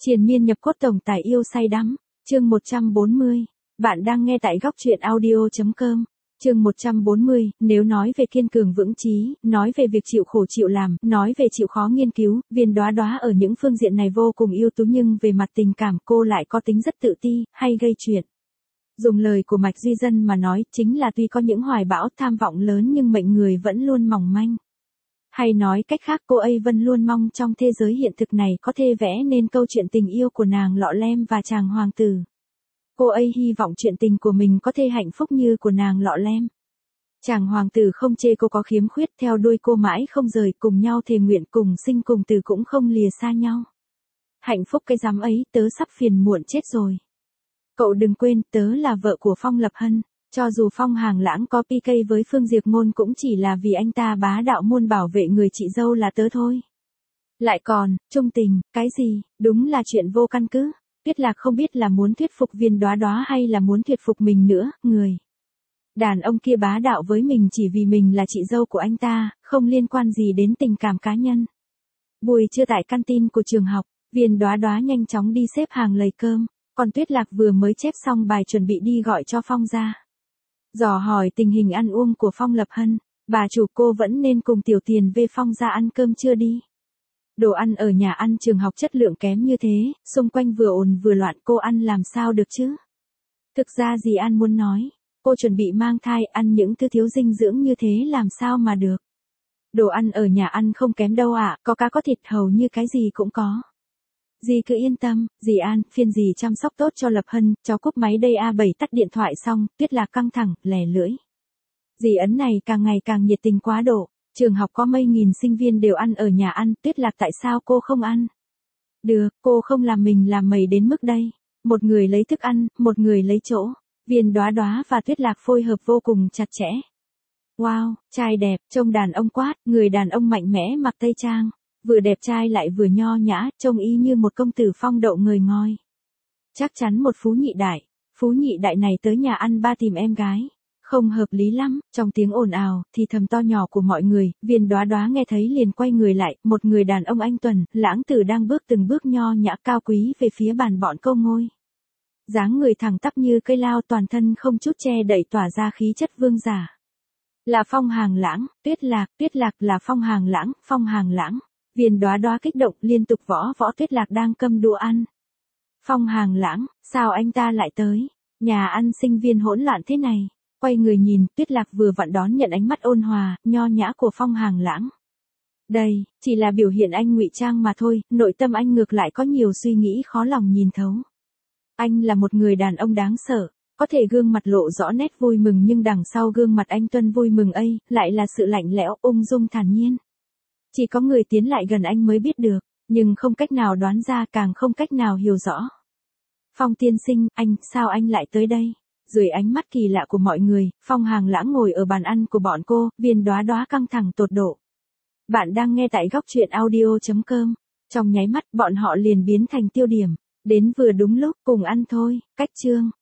Triền miên nhập cốt tổng tài yêu say đắm. Chương 140. Bạn đang nghe tại góc truyện audio.com. Chương 140, nếu nói về kiên cường vững chí, nói về việc chịu khổ chịu làm, nói về chịu khó nghiên cứu, Viên Đóa Đóa ở những phương diện này vô cùng ưu tú, nhưng về mặt tình cảm cô lại có tính rất tự ti, hay gây chuyện. Dùng lời của Mạch Duy Dân mà nói, chính là tuy có những hoài bão tham vọng lớn nhưng mệnh người vẫn luôn mỏng manh. Hay nói cách khác, cô ấy vẫn luôn mong trong thế giới hiện thực này có thể vẽ nên câu chuyện tình yêu của nàng Lọ Lem và chàng hoàng tử. Cô ấy hy vọng chuyện tình của mình có thể hạnh phúc như của nàng Lọ Lem. Chàng hoàng tử không chê cô có khiếm khuyết, theo đuôi cô mãi không rời, cùng nhau thề nguyện cùng sinh cùng tử cũng không lìa xa nhau. Hạnh phúc cái dám ấy, tớ sắp phiền muộn chết rồi. Cậu đừng quên, tớ là vợ của Phong Lập Hân. Cho dù Phong Hàng Lãng có PK với Phương Diệp Ngôn cũng chỉ là vì anh ta bá đạo muốn bảo vệ người chị dâu là tớ thôi. Lại còn, trung tình, cái gì, đúng là chuyện vô căn cứ. Tuyết Lạc không biết là muốn thuyết phục Viên Đóa Đóa hay là muốn thuyết phục mình nữa, người. Đàn ông kia bá đạo với mình chỉ vì mình là chị dâu của anh ta, không liên quan gì đến tình cảm cá nhân. Buổi trưa tại canteen của trường học, Viên Đóa Đóa nhanh chóng đi xếp hàng lầy cơm, còn Tuyết Lạc vừa mới chép xong bài chuẩn bị đi gọi cho Phong ra. Dò hỏi tình hình ăn uống của Phong Lập Hân, bà chủ cô vẫn nên cùng Tiểu Tiền về Phong ra ăn cơm trưa đi. Đồ ăn ở nhà ăn trường học chất lượng kém như thế, xung quanh vừa ồn vừa loạn, cô ăn làm sao được chứ? Thực ra dì An muốn nói, cô chuẩn bị mang thai, ăn những thứ thiếu dinh dưỡng như thế làm sao mà được. Đồ ăn ở nhà ăn không kém đâu ạ, có cá có thịt, hầu như cái gì cũng có. Dì cứ yên tâm, dì An, phiền dì chăm sóc tốt cho Lập Hân, cháu cúp máy đây A7 tắt điện thoại xong, Tuyết Lạc căng thẳng, lè lưỡi. Dì Ấn này càng ngày càng nhiệt tình quá độ, trường học có mấy nghìn sinh viên đều ăn ở nhà ăn, Tuyết Lạc tại sao cô không ăn? Được, cô không làm mình làm mẩy đến mức đây. Một người lấy thức ăn, một người lấy chỗ. Viên Đóa Đóa và Tuyết Lạc phối hợp vô cùng chặt chẽ. Wow, trai đẹp, trông đàn ông quát, người đàn ông mạnh mẽ mặc tây trang. Vừa đẹp trai lại vừa nho nhã, trông y như một công tử phong độ ngời ngoi. Chắc chắn một phú nhị đại này tới nhà ăn ba tìm em gái. Không hợp lý lắm, trong tiếng ồn ào, thì thầm to nhỏ của mọi người, Viên Đóa Đóa nghe thấy liền quay người lại, một người đàn ông anh tuần, lãng tử đang bước từng bước nho nhã cao quý về phía bàn bọn câu ngôi. Dáng người thẳng tắp như cây lao, toàn thân không chút che đậy tỏa ra khí chất vương giả. Là Phong Hàng Lãng, Tuyết Lạc là Phong Hàng Lãng. Viên Đóa Đóa kích động liên tục võ Tuyết Lạc đang câm đũa ăn. Phong Hàng Lãng, sao anh ta lại tới? Nhà ăn sinh viên hỗn loạn thế này. Quay người nhìn, Tuyết Lạc vừa vặn đón nhận ánh mắt ôn hòa, nho nhã của Phong Hàng Lãng. Đây, chỉ là biểu hiện anh ngụy trang mà thôi, nội tâm anh ngược lại có nhiều suy nghĩ khó lòng nhìn thấu. Anh là một người đàn ông đáng sợ, có thể gương mặt lộ rõ nét vui mừng nhưng đằng sau gương mặt anh tuân vui mừng ấy, lại là sự lạnh lẽo, ung dung thản nhiên. Chỉ có người tiến lại gần anh mới biết được, nhưng không cách nào đoán ra, càng không cách nào hiểu rõ. Phong tiên sinh, sao anh lại tới đây? Dưới ánh mắt kỳ lạ của mọi người, Phong Hàng Lãng ngồi ở bàn ăn của bọn cô, Viên Đóa Đóa căng thẳng tột độ. Bạn đang nghe tại góc truyện audio.com. Trong nháy mắt, bọn họ liền biến thành tiêu điểm. Đến vừa đúng lúc, cùng ăn thôi, cách chương.